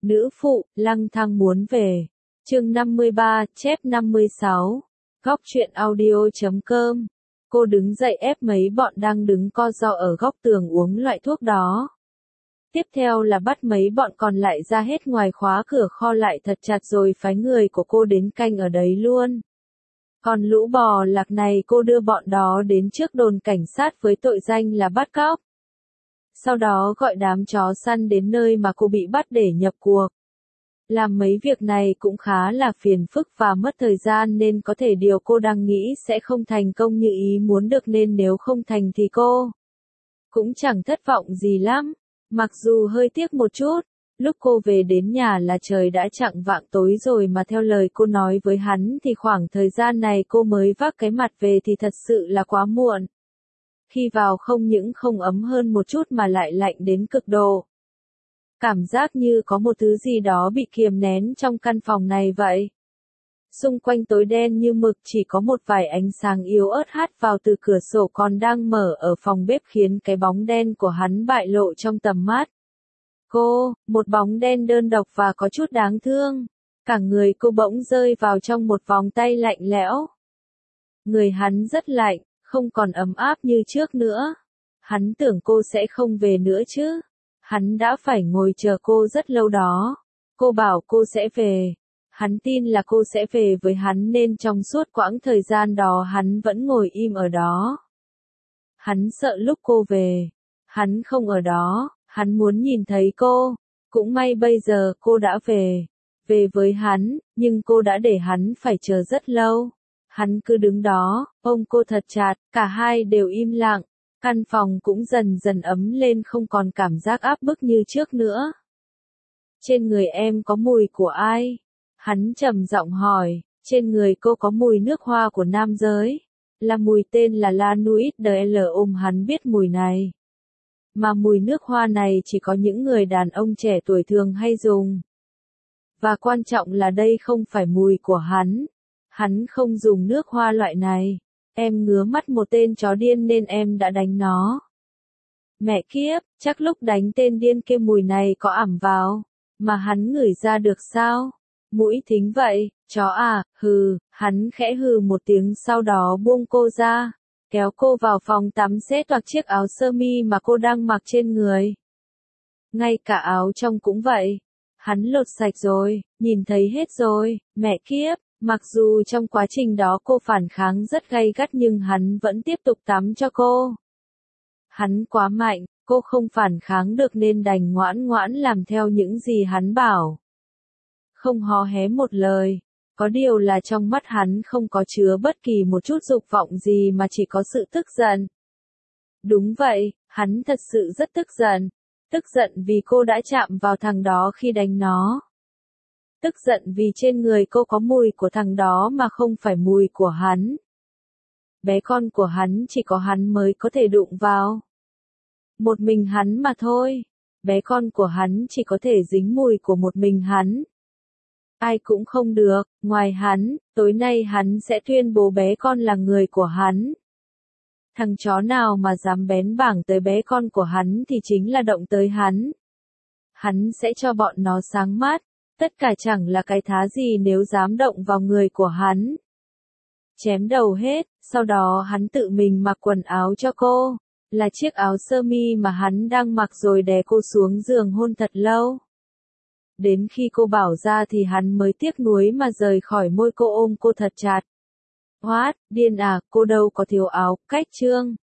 Nữ phụ, lang thang muốn về. Chương 53, chép 56. Góc truyện audio.com. Cô đứng dậy ép mấy bọn đang đứng co ro ở góc tường uống loại thuốc đó. Tiếp theo là bắt mấy bọn còn lại ra hết ngoài, khóa cửa kho lại thật chặt rồi phái người của cô đến canh ở đấy luôn. Còn lũ bò lạc này cô đưa bọn đó đến trước đồn cảnh sát với tội danh là bắt cóc. Sau đó gọi đám chó săn đến nơi mà cô bị bắt để nhập cuộc. Làm mấy việc này cũng khá là phiền phức và mất thời gian nên có thể điều cô đang nghĩ sẽ không thành công như ý muốn được, nên nếu không thành thì cô cũng chẳng thất vọng gì lắm. Mặc dù hơi tiếc một chút, lúc cô về đến nhà là trời đã chạng vạng tối rồi mà theo lời cô nói với hắn thì khoảng thời gian này cô mới vác cái mặt về thì thật sự là quá muộn. Khi vào không những không ấm hơn một chút mà lại lạnh đến cực độ. Cảm giác như có một thứ gì đó bị kiềm nén trong căn phòng này vậy. Xung quanh tối đen như mực, chỉ có một vài ánh sáng yếu ớt hắt vào từ cửa sổ còn đang mở ở phòng bếp khiến cái bóng đen của hắn bại lộ trong tầm mắt. Cô, một bóng đen đơn độc và có chút đáng thương. Cả người cô bỗng rơi vào trong một vòng tay lạnh lẽo. Người hắn rất lạnh, không còn ấm áp như trước nữa. Hắn tưởng cô sẽ không về nữa chứ. Hắn đã phải ngồi chờ cô rất lâu đó. Cô bảo cô sẽ về. Hắn tin là cô sẽ về với hắn nên trong suốt quãng thời gian đó hắn vẫn ngồi im ở đó. Hắn sợ lúc cô về. Hắn không ở đó, hắn muốn nhìn thấy cô. Cũng may bây giờ cô đã về. Về với hắn, nhưng cô đã để hắn phải chờ rất lâu. Hắn cứ đứng đó, ôm cô thật chặt, cả hai đều im lặng. Căn phòng cũng dần dần ấm lên, không còn cảm giác áp bức như trước nữa. Trên người em có mùi của ai? Hắn trầm giọng hỏi. Trên người cô có mùi nước hoa của nam giới. Là mùi tên là La Nuit de L. Hắn biết mùi này. Mà mùi nước hoa này chỉ có những người đàn ông trẻ tuổi thường hay dùng. Và quan trọng là đây không phải mùi của hắn. Hắn không dùng nước hoa loại này. Em ngứa mắt một tên chó điên nên em đã đánh nó. Mẹ kiếp, chắc lúc đánh tên điên kia mùi này có ẳm vào. Mà hắn ngửi ra được sao? Mũi thính vậy, chó à, hừ, hắn khẽ hừ một tiếng sau đó buông cô ra. Kéo cô vào phòng tắm xé toạc chiếc áo sơ mi mà cô đang mặc trên người. Ngay cả áo trong cũng vậy. Hắn lột sạch rồi, nhìn thấy hết rồi, mẹ kiếp. Mặc dù trong quá trình đó cô phản kháng rất gay gắt nhưng hắn vẫn tiếp tục tắm cho cô. Hắn quá mạnh, cô không phản kháng được nên đành ngoãn ngoãn làm theo những gì hắn bảo. Không hò hé một lời. Có điều là trong mắt hắn không có chứa bất kỳ một chút dục vọng gì mà chỉ có sự tức giận. Đúng vậy, hắn thật sự rất tức giận. Tức giận vì cô đã chạm vào thằng đó khi đánh nó. Tức giận vì trên người cô có mùi của thằng đó mà không phải mùi của hắn. Bé con của hắn chỉ có hắn mới có thể đụng vào. Một mình hắn mà thôi. Bé con của hắn chỉ có thể dính mùi của một mình hắn. Ai cũng không được, ngoài hắn, tối nay hắn sẽ tuyên bố bé con là người của hắn. Thằng chó nào mà dám bén bảng tới bé con của hắn thì chính là động tới hắn. Hắn sẽ cho bọn nó sáng mắt. Tất cả chẳng là cái thá gì nếu dám động vào người của hắn. Chém đầu hết, sau đó hắn tự mình mặc quần áo cho cô. Là chiếc áo sơ mi mà hắn đang mặc rồi đè cô xuống giường hôn thật lâu. Đến khi cô bảo ra thì hắn mới tiếc nuối mà rời khỏi môi cô, ôm cô thật chặt. What, điên à, cô đâu có thiếu áo, cách trương.